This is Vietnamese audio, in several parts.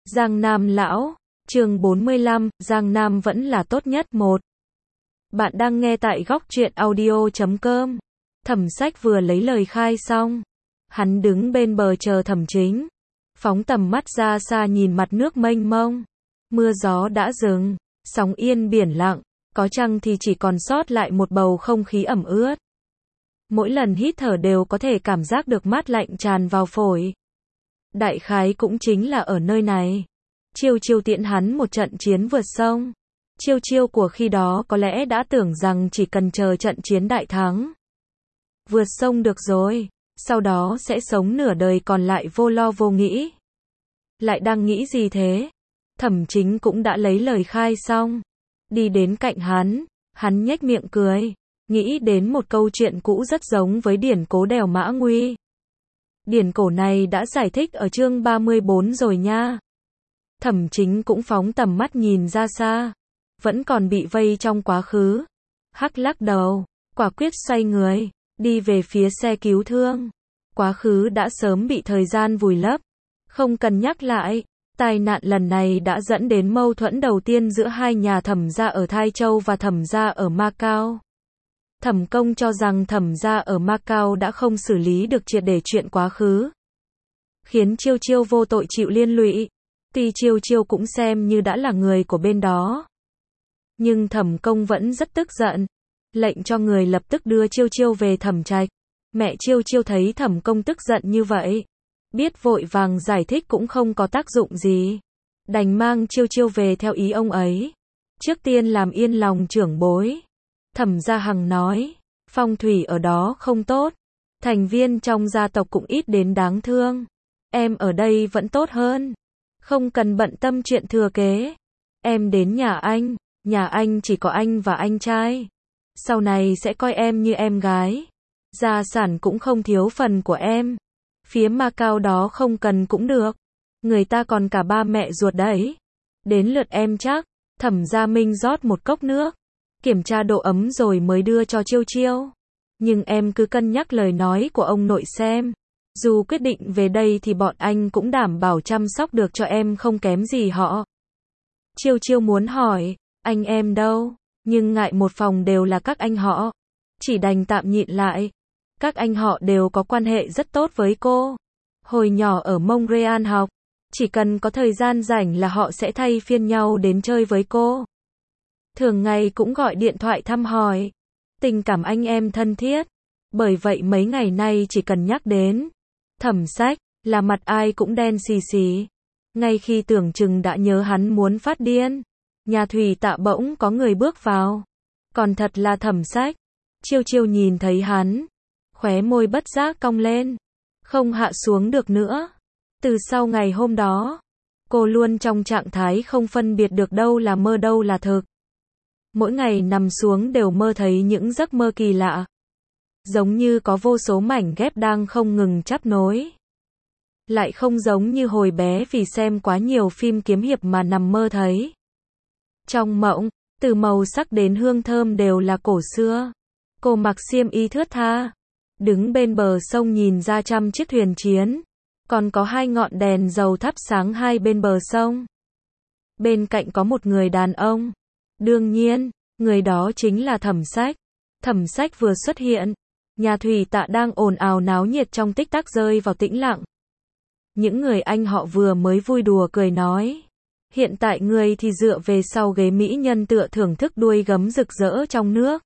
Giang Nam lão, chương 45, Giang Nam vẫn là tốt nhất. 1. Bạn đang nghe tại góc truyện audio.com. Thẩm Sách vừa lấy lời khai xong. Hắn đứng bên bờ chờ Thẩm Chính. Phóng tầm mắt ra xa nhìn mặt nước mênh mông. Mưa gió đã dừng, sóng yên biển lặng, có chăng thì chỉ còn sót lại một bầu không khí ẩm ướt. Mỗi lần hít thở đều có thể cảm giác được mát lạnh tràn vào phổi. Đại khái cũng chính là ở nơi này. Chiêu Chiêu tiễn hắn một trận chiến vượt sông. Chiêu Chiêu của khi đó có lẽ đã tưởng rằng chỉ cần chờ trận chiến đại thắng. Vượt sông được rồi, sau đó sẽ sống nửa đời còn lại vô lo vô nghĩ. Lại đang nghĩ gì thế? Thẩm Chính cũng đã lấy lời khai xong. Đi đến cạnh hắn nhếch miệng cười. Nghĩ đến một câu chuyện cũ rất giống với điển cố Đèo Mã Nguy. Điển cổ này đã giải thích ở chương 34 rồi nha. Thẩm Chính cũng phóng tầm mắt nhìn ra xa. Vẫn còn bị vây trong quá khứ. Hắc lắc đầu, quả quyết xoay người, đi về phía xe cứu thương. Quá khứ đã sớm bị thời gian vùi lấp. Không cần nhắc lại, tai nạn lần này đã dẫn đến mâu thuẫn đầu tiên giữa hai nhà Thẩm gia ở Thai Châu và Thẩm gia ở Macau. Thẩm Công cho rằng Thẩm gia ở Macau đã không xử lý được triệt để chuyện quá khứ, khiến Chiêu Chiêu vô tội chịu liên lụy. Tuy Chiêu Chiêu cũng xem như đã là người của bên đó, nhưng Thẩm Công vẫn rất tức giận, lệnh cho người lập tức đưa Chiêu Chiêu về Thẩm Trạch. Mẹ Chiêu Chiêu thấy Thẩm Công tức giận như vậy, biết vội vàng giải thích cũng không có tác dụng gì, đành mang Chiêu Chiêu về theo ý ông ấy, trước tiên làm yên lòng trưởng bối. Thẩm Gia Hằng nói, phong thủy ở đó không tốt, thành viên trong gia tộc cũng ít đến đáng thương. Em ở đây vẫn tốt hơn, không cần bận tâm chuyện thừa kế. Em đến nhà anh chỉ có anh và anh trai. Sau này sẽ coi em như em gái. Gia sản cũng không thiếu phần của em. Phía Macau đó không cần cũng được. Người ta còn cả ba mẹ ruột đấy. Đến lượt em chắc. Thẩm Gia Minh rót một cốc nước, kiểm tra độ ấm rồi mới đưa cho Chiêu Chiêu. Nhưng em cứ cân nhắc lời nói của ông nội xem. Dù quyết định về đây thì bọn anh cũng đảm bảo chăm sóc được cho em không kém gì họ. Chiêu Chiêu muốn hỏi, anh em đâu? Nhưng ngại một phòng đều là các anh họ. Chỉ đành tạm nhịn lại. Các anh họ đều có quan hệ rất tốt với cô. Hồi nhỏ ở Montreal học, chỉ cần có thời gian rảnh là họ sẽ thay phiên nhau đến chơi với cô. Thường ngày cũng gọi điện thoại thăm hỏi. Tình cảm anh em thân thiết. Bởi vậy mấy ngày nay chỉ cần nhắc đến Thẩm Sách, là mặt ai cũng đen xì xì. Ngay khi tưởng chừng đã nhớ hắn muốn phát điên, nhà thủy tạ bỗng có người bước vào. Còn thật là Thẩm Sách. Chiêu Chiêu nhìn thấy hắn, khóe môi bất giác cong lên, không hạ xuống được nữa. Từ sau ngày hôm đó, cô luôn trong trạng thái không phân biệt được đâu là mơ đâu là thực. Mỗi ngày nằm xuống đều mơ thấy những giấc mơ kỳ lạ. Giống như có vô số mảnh ghép đang không ngừng chắp nối. Lại không giống như hồi bé vì xem quá nhiều phim kiếm hiệp mà nằm mơ thấy. Trong mộng, từ màu sắc đến hương thơm đều là cổ xưa. Cô mặc xiêm y thướt tha, đứng bên bờ sông nhìn ra trăm chiếc thuyền chiến. Còn có hai ngọn đèn dầu thắp sáng hai bên bờ sông. Bên cạnh có một người đàn ông. Đương nhiên, người đó chính là Thẩm Sách. Thẩm Sách vừa xuất hiện, nhà thủy tạ đang ồn ào náo nhiệt trong tích tắc rơi vào tĩnh lặng. Những người anh họ vừa mới vui đùa cười nói. Hiện tại người thì dựa về sau ghế mỹ nhân tựa thưởng thức đuôi gấm rực rỡ trong nước.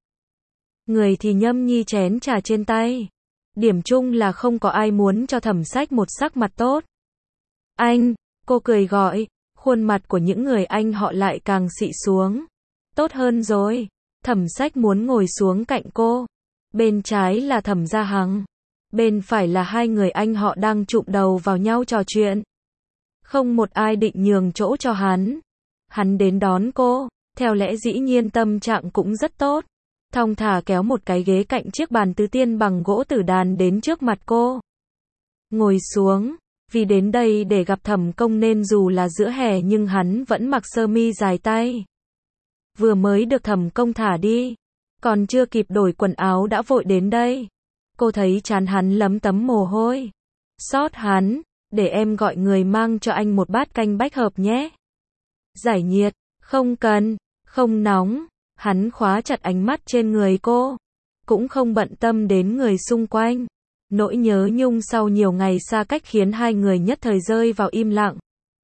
Người thì nhâm nhi chén trà trên tay. Điểm chung là không có ai muốn cho Thẩm Sách một sắc mặt tốt. Anh, cô cười gọi, khuôn mặt của những người anh họ lại càng xị xuống. Tốt hơn rồi. Thẩm Sách muốn ngồi xuống cạnh cô. Bên trái là Thẩm Gia Hằng. Bên phải là hai người anh họ đang chụm đầu vào nhau trò chuyện. Không một ai định nhường chỗ cho hắn. Hắn đến đón cô, theo lẽ dĩ nhiên tâm trạng cũng rất tốt. Thong thả kéo một cái ghế cạnh chiếc bàn tứ tiên bằng gỗ tử đàn đến trước mặt cô. Ngồi xuống, vì đến đây để gặp Thẩm Công nên dù là giữa hè nhưng hắn vẫn mặc sơ mi dài tay. Vừa mới được Thẩm Công thả đi, còn chưa kịp đổi quần áo đã vội đến đây. Cô thấy trán hắn lấm tấm mồ hôi. Xót hắn, để em gọi người mang cho anh một bát canh bách hợp nhé. Giải nhiệt, không cần, không nóng. Hắn khóa chặt ánh mắt trên người cô, cũng không bận tâm đến người xung quanh. Nỗi nhớ nhung sau nhiều ngày xa cách khiến hai người nhất thời rơi vào im lặng.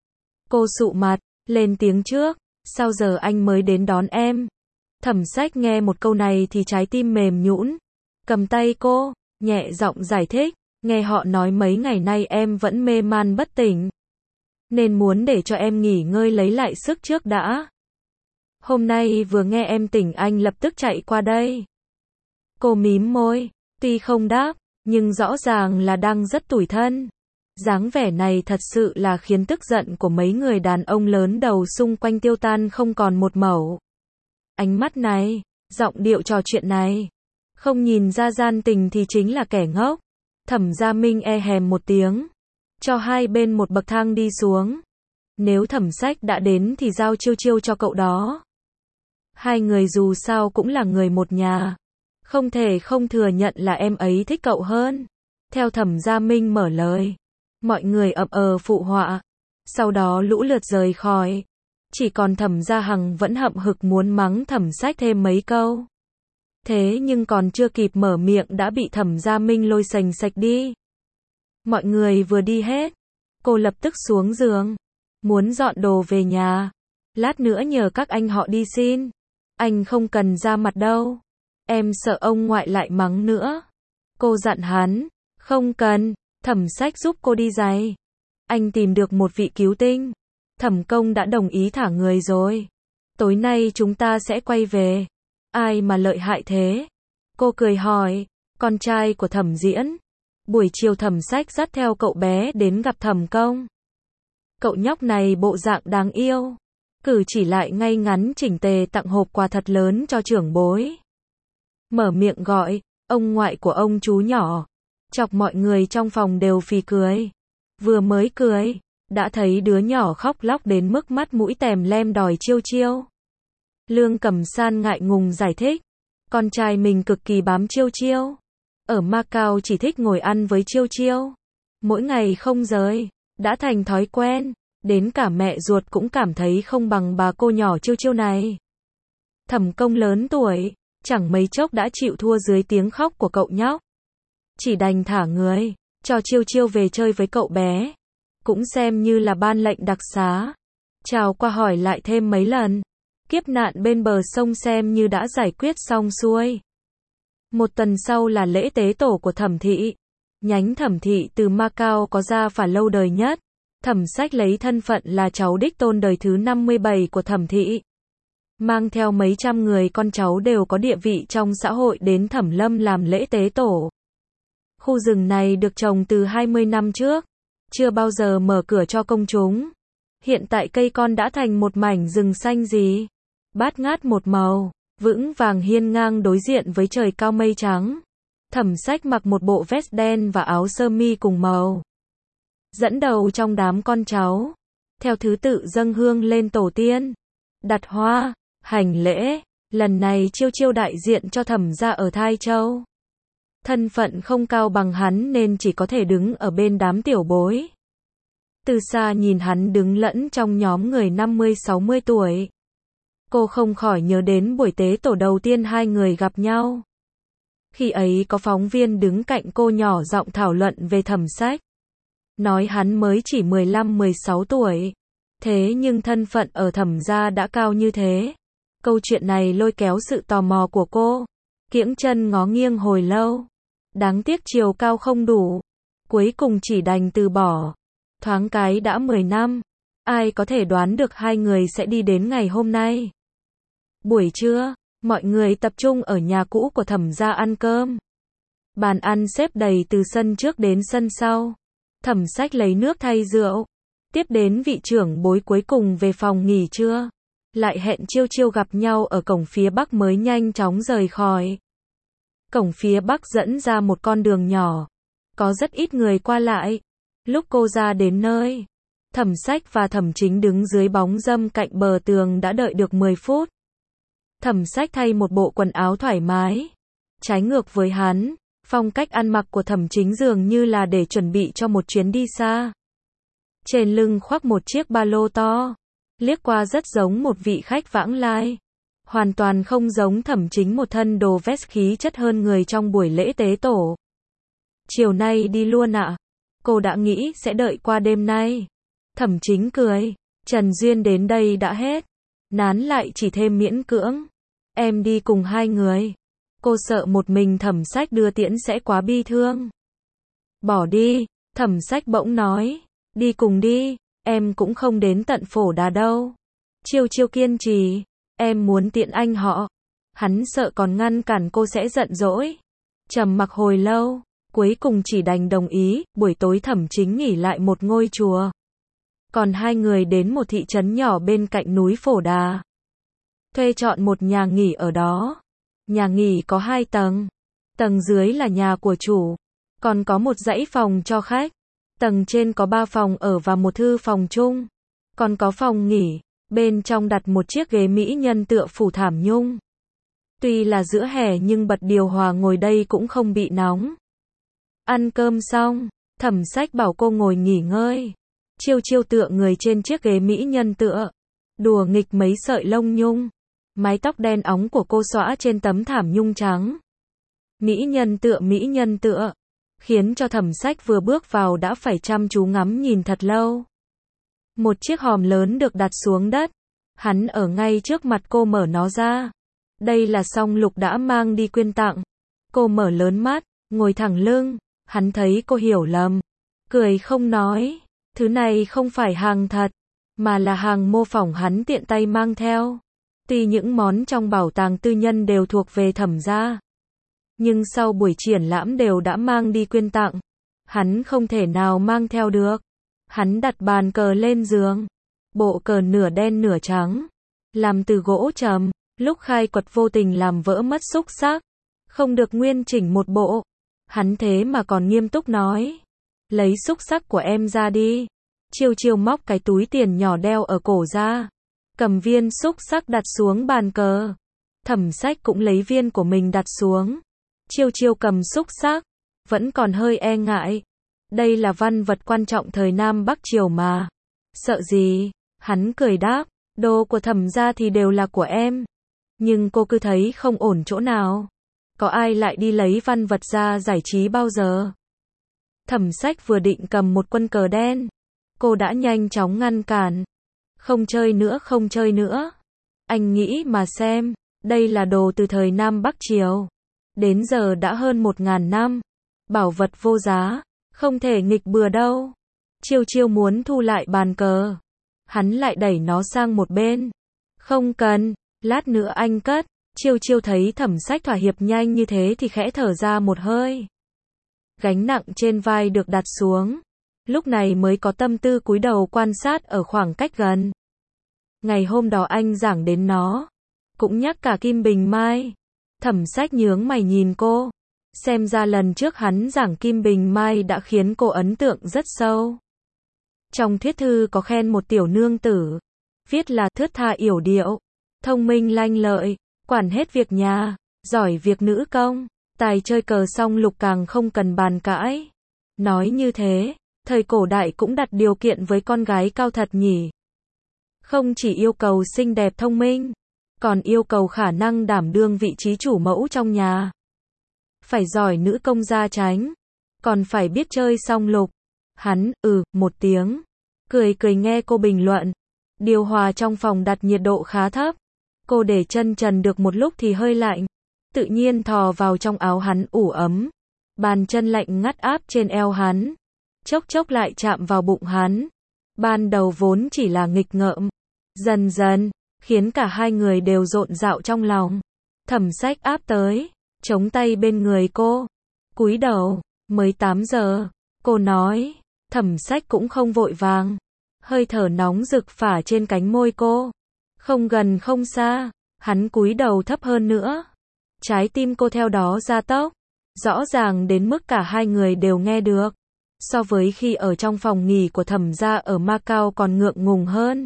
Cô sụ mặt, lên tiếng trước, sao giờ anh mới đến đón em? Thẩm Sách nghe một câu này thì trái tim mềm nhũn, cầm tay cô, nhẹ giọng giải thích, nghe họ nói mấy ngày nay em vẫn mê man bất tỉnh, nên muốn để cho em nghỉ ngơi lấy lại sức trước đã. Hôm nay vừa nghe em tỉnh anh lập tức chạy qua đây. Cô mím môi, tuy không đáp, nhưng rõ ràng là đang rất tủi thân. Dáng vẻ này thật sự là khiến tức giận của mấy người đàn ông lớn đầu xung quanh tiêu tan không còn một mẩu. Ánh mắt này, giọng điệu trò chuyện này, không nhìn ra gian tình thì chính là kẻ ngốc. Thẩm Gia Minh e hèm một tiếng, cho hai bên một bậc thang đi xuống. Nếu Thẩm Sách đã đến thì giao chiêu chiêu cho cậu đó. Hai người dù sao cũng là người một nhà, không thể không thừa nhận là em ấy thích cậu hơn. Theo Thẩm Gia Minh mở lời, mọi người ậm phụ họa, sau đó lũ lượt rời khỏi. Chỉ còn Thẩm Gia Hằng vẫn hậm hực muốn mắng Thẩm Sách thêm mấy câu. Thế nhưng còn chưa kịp mở miệng đã bị Thẩm Gia Minh lôi sành sạch đi. Mọi người vừa đi hết, cô lập tức xuống giường, muốn dọn đồ về nhà. Lát nữa nhờ các anh họ đi xin. Anh không cần ra mặt đâu. Em sợ ông ngoại lại mắng nữa. Cô dặn hắn, không cần, Thẩm Sách giúp cô đi giày. Anh tìm được một vị cứu tinh. Thẩm Công đã đồng ý thả người rồi. Tối nay chúng ta sẽ quay về. Ai mà lợi hại thế? Cô cười hỏi, con trai của Thẩm Diễn. Buổi chiều Thẩm Sách dắt theo cậu bé đến gặp Thẩm Công. Cậu nhóc này bộ dạng đáng yêu, cử chỉ lại ngay ngắn chỉnh tề, tặng hộp quà thật lớn cho trưởng bối. Mở miệng gọi, ông ngoại của ông chú nhỏ, chọc mọi người trong phòng đều phì cười. Vừa mới cười, đã thấy đứa nhỏ khóc lóc đến mức mắt mũi tèm lem đòi chiêu chiêu. Lương Cẩm San ngại ngùng giải thích, con trai mình cực kỳ bám chiêu chiêu. Ở Macau chỉ thích ngồi ăn với chiêu chiêu, mỗi ngày không rời, đã thành thói quen, đến cả mẹ ruột cũng cảm thấy không bằng bà cô nhỏ chiêu chiêu này. Thẩm Công lớn tuổi, chẳng mấy chốc đã chịu thua dưới tiếng khóc của cậu nhóc. Chỉ đành thả người, cho chiêu chiêu về chơi với cậu bé. Cũng xem như là ban lệnh đặc xá. Chào qua hỏi lại thêm mấy lần. Kiếp nạn bên bờ sông xem như đã giải quyết xong xuôi. Một tuần sau là lễ tế tổ của Thẩm thị. Nhánh Thẩm thị từ Macau có gia phả lâu đời nhất. Thẩm Sách lấy thân phận là cháu đích tôn đời thứ 57 của Thẩm thị. Mang theo mấy trăm người con cháu đều có địa vị trong xã hội đến Thẩm Lâm làm lễ tế tổ. Khu rừng này được trồng từ 20 năm trước, chưa bao giờ mở cửa cho công chúng. Hiện tại cây con đã thành một mảnh rừng xanh gì, bát ngát một màu, vững vàng hiên ngang đối diện với trời cao mây trắng. Thẩm Sách mặc một bộ vest đen và áo sơ mi cùng màu, dẫn đầu trong đám con cháu, theo thứ tự dâng hương lên tổ tiên, đặt hoa, hành lễ. Lần này chiêu chiêu đại diện cho Thẩm gia ở Thai Châu. Thân phận không cao bằng hắn nên chỉ có thể đứng ở bên đám tiểu bối. Từ xa nhìn hắn đứng lẫn trong nhóm người 50-60 tuổi. Cô không khỏi nhớ đến buổi tế tổ đầu tiên hai người gặp nhau. Khi ấy có phóng viên đứng cạnh cô nhỏ giọng thảo luận về Thẩm Sách. Nói hắn mới chỉ 15-16 tuổi. Thế nhưng thân phận ở Thẩm gia đã cao như thế. Câu chuyện này lôi kéo sự tò mò của cô. Kiễng chân ngó nghiêng hồi lâu. Đáng tiếc chiều cao không đủ. Cuối cùng chỉ đành từ bỏ. Thoáng cái đã 10 năm. Ai có thể đoán được hai người sẽ đi đến ngày hôm nay. Buổi trưa, mọi người tập trung ở nhà cũ của Thẩm gia ăn cơm. Bàn ăn xếp đầy từ sân trước đến sân sau. Thẩm Sách lấy nước thay rượu. Tiếp đến vị trưởng bối cuối cùng về phòng nghỉ trưa. Lại hẹn chiêu chiêu gặp nhau ở cổng phía bắc mới nhanh chóng rời khỏi. Cổng phía bắc dẫn ra một con đường nhỏ. Có rất ít người qua lại. Lúc cô ra đến nơi, Thẩm Sách và Thẩm Chính đứng dưới bóng râm cạnh bờ tường đã đợi được 10 phút. Thẩm Sách thay một bộ quần áo thoải mái. Trái ngược với hắn, phong cách ăn mặc của Thẩm Chính dường như là để chuẩn bị cho một chuyến đi xa. trên lưng khoác một chiếc ba lô to, liếc qua rất giống một vị khách vãng lai. Hoàn toàn không giống Thẩm Chính một thân đồ vest khí chất hơn người trong buổi lễ tế tổ. Chiều nay đi luôn ạ? Cô đã nghĩ sẽ đợi qua đêm nay. Thẩm Chính cười. Trần duyên đến đây đã hết. Nán lại chỉ thêm miễn cưỡng. Em đi cùng hai người. Cô sợ một mình Thẩm Sách đưa tiễn sẽ quá bi thương. Bỏ đi, Thẩm Sách bỗng nói. Đi cùng đi, em cũng không đến tận Phổ Đà đâu. Chiêu Chiêu kiên trì. Em muốn tiện anh họ. Hắn sợ còn ngăn cản cô sẽ giận dỗi. Trầm mặc hồi lâu, cuối cùng chỉ đành đồng ý. Buổi tối Thẩm Chính nghỉ lại một ngôi chùa. Còn hai người đến một thị trấn nhỏ bên cạnh núi Phổ Đà. Thuê chọn một nhà nghỉ ở đó. Nhà nghỉ có 2 tầng. Tầng dưới là nhà của chủ. Còn có một dãy phòng cho khách. Tầng trên có 3 phòng ở và một thư phòng chung. Còn có phòng nghỉ. Bên trong đặt một chiếc ghế mỹ nhân tựa phủ thảm nhung. Tuy là giữa hè nhưng bật điều hòa ngồi đây cũng không bị nóng. Ăn cơm xong, Thẩm Sách bảo cô ngồi nghỉ ngơi. Chiêu Chiêu tựa người trên chiếc ghế mỹ nhân tựa. Đùa nghịch mấy sợi lông nhung. Mái tóc đen óng của cô xõa trên tấm thảm nhung trắng. Mỹ nhân tựa. Khiến cho Thẩm Sách vừa bước vào đã phải chăm chú ngắm nhìn thật lâu. Một chiếc hòm lớn được đặt xuống đất. Hắn ở ngay trước mặt cô mở nó ra. Đây là song lục đã mang đi quyên tặng. Cô mở lớn mắt, ngồi thẳng lưng. Hắn thấy cô hiểu lầm. Cười không nói. Thứ này không phải hàng thật, mà là hàng mô phỏng hắn tiện tay mang theo. Tuy những món trong bảo tàng tư nhân đều thuộc về Thẩm gia, nhưng sau buổi triển lãm đều đã mang đi quyên tặng. Hắn không thể nào mang theo được. Hắn đặt bàn cờ lên giường. Bộ cờ nửa đen nửa trắng, làm từ gỗ trầm, lúc khai quật vô tình làm vỡ mất xúc xắc, không được nguyên chỉnh một bộ. Hắn thế mà còn nghiêm túc nói, lấy xúc xắc của em ra đi. Chiêu Chiêu móc cái túi tiền nhỏ đeo ở cổ ra, cầm viên xúc xắc đặt xuống bàn cờ. Thẩm Sách cũng lấy viên của mình đặt xuống. Chiêu Chiêu cầm xúc xắc, vẫn còn hơi e ngại. Đây là văn vật quan trọng thời Nam Bắc Triều mà. Sợ gì? Hắn cười đáp, đồ của Thẩm gia thì đều là của em. Nhưng cô cứ thấy không ổn chỗ nào. Có ai lại đi lấy văn vật ra giải trí bao giờ? Thẩm Sách vừa định cầm một quân cờ đen. Cô đã nhanh chóng ngăn cản. Không chơi nữa, không chơi nữa. Anh nghĩ mà xem, đây là đồ từ thời Nam Bắc Triều. Đến giờ đã hơn 1000 năm. Bảo vật vô giá, không thể nghịch bừa đâu. Chiêu Chiêu muốn thu lại bàn cờ. Hắn lại đẩy nó sang một bên. Không cần, lát nữa anh cất. Chiêu Chiêu thấy Thẩm Sách thỏa hiệp nhanh như thế thì khẽ thở ra một hơi. Gánh nặng trên vai được đặt xuống. Lúc này mới có tâm tư cúi đầu quan sát ở khoảng cách gần. Ngày hôm đó anh giảng đến nó, cũng nhắc cả Kim Bình Mai. Thẩm Sách nhướng mày nhìn cô. Xem ra lần trước hắn giảng Kim Bình Mai đã khiến cô ấn tượng rất sâu. Trong thuyết thư có khen một tiểu nương tử, viết là thướt tha yểu điệu, thông minh lanh lợi, quản hết việc nhà, giỏi việc nữ công, tài chơi cờ song lục càng không cần bàn cãi. Nói như thế, thời cổ đại cũng đặt điều kiện với con gái cao thật nhỉ. Không chỉ yêu cầu xinh đẹp thông minh, còn yêu cầu khả năng đảm đương vị trí chủ mẫu trong nhà. Phải giỏi nữ công gia chánh, còn phải biết chơi song lục. Hắn, một tiếng, cười cười nghe cô bình luận. Điều hòa trong phòng đặt nhiệt độ khá thấp. Cô để chân trần được một lúc thì hơi lạnh. Tự nhiên thò vào trong áo hắn ủ ấm. Bàn chân lạnh ngắt áp trên eo hắn. Chốc chốc lại chạm vào bụng hắn. Ban đầu vốn chỉ là nghịch ngợm. Dần dần, khiến cả hai người đều rộn rạo trong lòng. Thẩm Sách áp tới, chống tay bên người cô. Cúi đầu, mới 8 giờ. Cô nói, Thẩm Sách cũng không vội vàng. Hơi thở nóng rực phả trên cánh môi cô. Không gần không xa, hắn cúi đầu thấp hơn nữa. Trái tim cô theo đó gia tốc. Rõ ràng đến mức cả hai người đều nghe được. So với khi ở trong phòng nghỉ của Thẩm gia ở Macau còn ngượng ngùng hơn.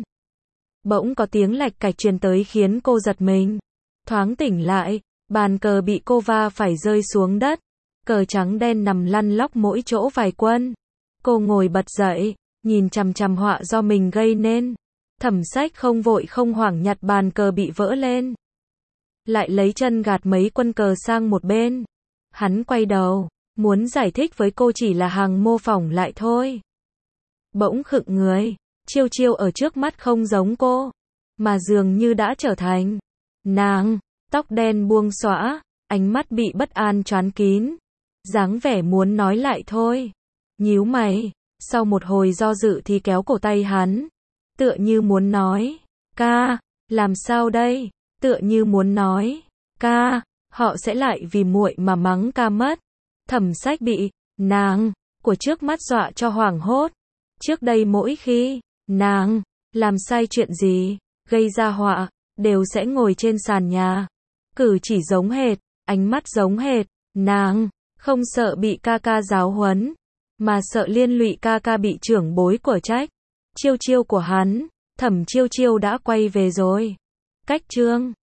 Bỗng có tiếng lạch cạch truyền tới khiến cô giật mình. Thoáng tỉnh lại, bàn cờ bị cô va phải rơi xuống đất. Cờ trắng đen nằm lăn lóc mỗi chỗ vài quân. Cô ngồi bật dậy, nhìn chằm chằm họa do mình gây nên. Thẩm Sách không vội không hoảng nhặt bàn cờ bị vỡ lên. Lại lấy chân gạt mấy quân cờ sang một bên. Hắn quay đầu, muốn giải thích với cô chỉ là hàng mô phỏng lại thôi. Bỗng khựng người, Chiêu Chiêu ở trước mắt không giống cô, mà dường như đã trở thành nàng, tóc đen buông xõa, ánh mắt bị bất an choán kín, dáng vẻ muốn nói lại thôi. Nhíu mày, sau một hồi do dự thì kéo cổ tay hắn, tựa như muốn nói, ca, làm sao đây? Tựa như muốn nói, ca, họ sẽ lại vì muội mà mắng ca mất. Thẩm Sách bị nàng của trước mắt dọa cho hoảng hốt. Trước đây mỗi khi nàng làm sai chuyện gì, gây ra họa, đều sẽ ngồi trên sàn nhà, cử chỉ giống hệt, ánh mắt giống hệt. Nàng không sợ bị ca ca giáo huấn, mà sợ liên lụy ca ca bị trưởng bối của trách. Chiêu Chiêu của hắn, Thẩm Chiêu Chiêu đã quay về rồi. Cách chương